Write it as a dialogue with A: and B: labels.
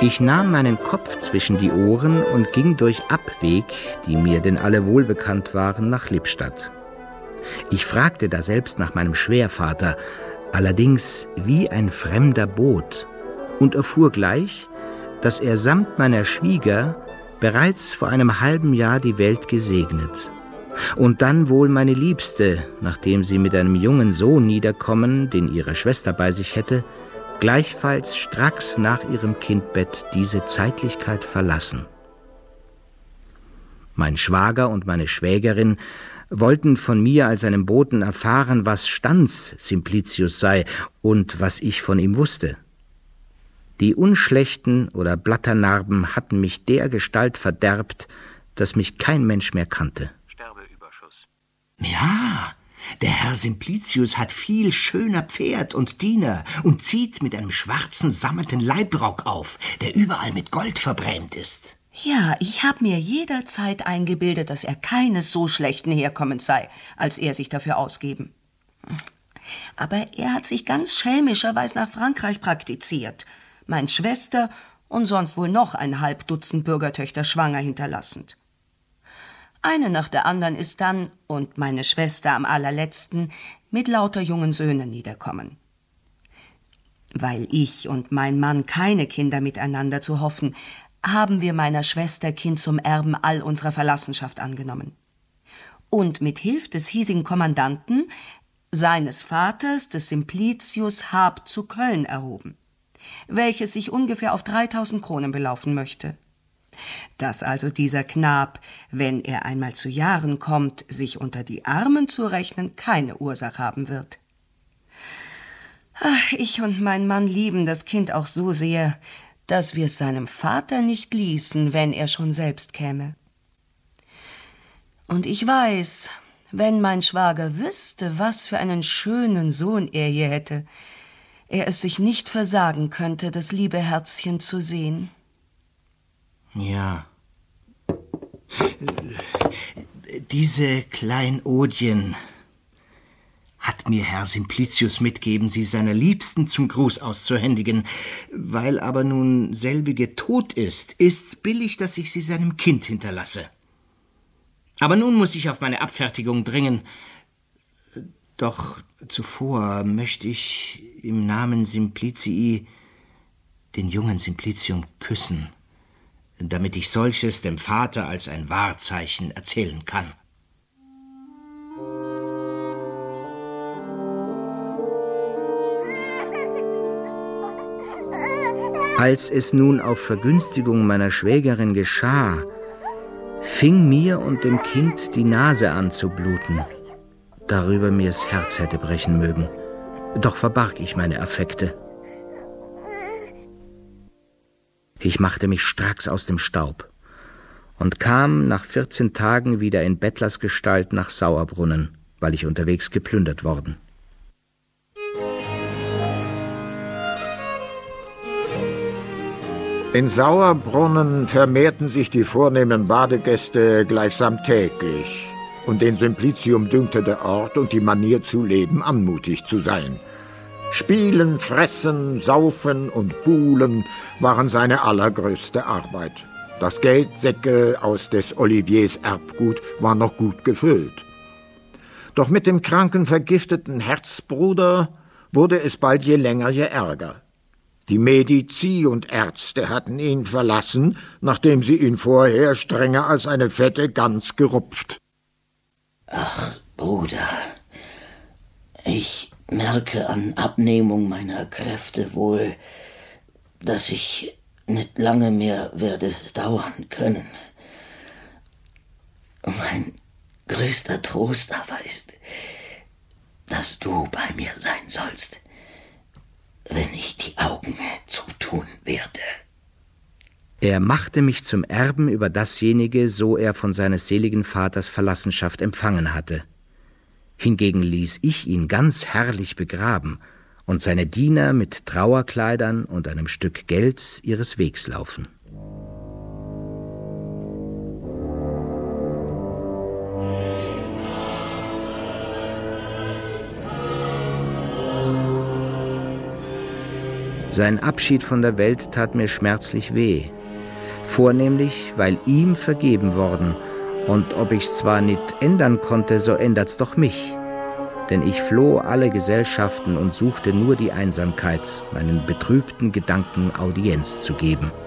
A: Ich nahm meinen Kopf zwischen die Ohren und ging durch Abweg, die mir denn alle wohlbekannt waren, nach Lippstadt. Ich fragte daselbst nach meinem Schwährvater, allerdings wie ein fremder Bot, und erfuhr gleich, dass er samt meiner Schwieger bereits vor einem halben Jahr die Welt gesegnet und dann wohl meine Liebste, nachdem sie mit einem jungen Sohn niederkommen, den ihre Schwester bei sich hätte, gleichfalls stracks nach ihrem Kindbett diese Zeitlichkeit verlassen. Mein Schwager und meine Schwägerin wollten von mir als einem Boten erfahren, was Stands Simplicius sei und was ich von ihm wusste. Die unschlechten oder Blatternarben hatten mich dergestalt verderbt, dass mich kein Mensch mehr kannte.
B: Sterbeüberschuss.
C: Ja, der Herr Simplicius hat viel schöner Pferd und Diener und zieht mit einem schwarzen sammeten Leibrock auf, der überall mit Gold verbrämt ist.
D: Ja, ich habe mir jederzeit eingebildet, dass er keines so schlechten Herkommens sei, als er sich dafür ausgeben. Aber er hat sich ganz schelmischerweise nach Frankreich praktiziert, meine Schwester und sonst wohl noch ein halb Dutzend Bürgertöchter schwanger hinterlassend. Eine nach der anderen ist dann, und meine Schwester am allerletzten, mit lauter jungen Söhnen niederkommen. Weil ich und mein Mann keine Kinder miteinander zu hoffen, haben wir meiner Schwester Kind zum Erben all unserer Verlassenschaft angenommen. Und mit Hilfe des hiesigen Kommandanten, seines Vaters, des Simplicius, Hab zu Köln erhoben, welches sich ungefähr auf 3000 Kronen belaufen möchte. Dass also dieser Knab, wenn er einmal zu Jahren kommt, sich unter die Armen zu rechnen, keine Ursache haben wird. Ach, ich und mein Mann lieben das Kind auch so sehr, dass wir es seinem Vater nicht ließen, wenn er schon selbst käme. Und ich weiß, wenn mein Schwager wüsste, was für einen schönen Sohn er hier hätte, er es sich nicht versagen könnte, das liebe Herzchen zu sehen.
C: Ja. Diese Kleinodien hat mir Herr Simplicius mitgeben, sie seiner Liebsten zum Gruß auszuhändigen. Weil aber nun selbige tot ist, ist's billig, dass ich sie seinem Kind hinterlasse. Aber nun muss ich auf meine Abfertigung dringen. Doch zuvor möchte ich im Namen Simplicii den jungen Simplicium küssen, damit ich solches dem Vater als ein Wahrzeichen erzählen kann.
A: Als es nun auf Vergünstigung meiner Schwägerin geschah, fing mir und dem Kind die Nase an zu bluten, darüber mir das Herz hätte brechen mögen. Doch verbarg ich meine Affekte. Ich machte mich stracks aus dem Staub und kam nach 14 Tagen wieder in Bettlersgestalt nach Sauerbrunnen, weil ich unterwegs geplündert worden.
E: In Sauerbrunnen vermehrten sich die vornehmen Badegäste gleichsam täglich, und den Simplicium dünkte der Ort und die Manier zu leben anmutig zu sein. Spielen, Fressen, Saufen und Buhlen waren seine allergrößte Arbeit. Das Geldsäckel aus des Oliviers Erbgut war noch gut gefüllt. Doch mit dem kranken, vergifteten Herzbruder wurde es bald je länger je ärger. Die Medici und Ärzte hatten ihn verlassen, nachdem sie ihn vorher strenger als eine fette Gans gerupft.
F: Ach, Bruder, ich merke an Abnehmung meiner Kräfte wohl, dass ich nicht lange mehr werde dauern können. Mein größter Trost aber ist, dass du bei mir sein sollst, wenn ich die Augen zutun werde.
A: Er machte mich zum Erben über dasjenige, so er von seines seligen Vaters Verlassenschaft empfangen hatte. Hingegen ließ ich ihn ganz herrlich begraben und seine Diener mit Trauerkleidern und einem Stück Geld ihres Wegs laufen. Sein Abschied von der Welt tat mir schmerzlich weh, vornehmlich, weil ihm vergeben worden, und ob ich's zwar nicht ändern konnte, so ändert's doch mich. Denn ich floh alle Gesellschaften und suchte nur die Einsamkeit, meinen betrübten Gedanken Audienz zu geben.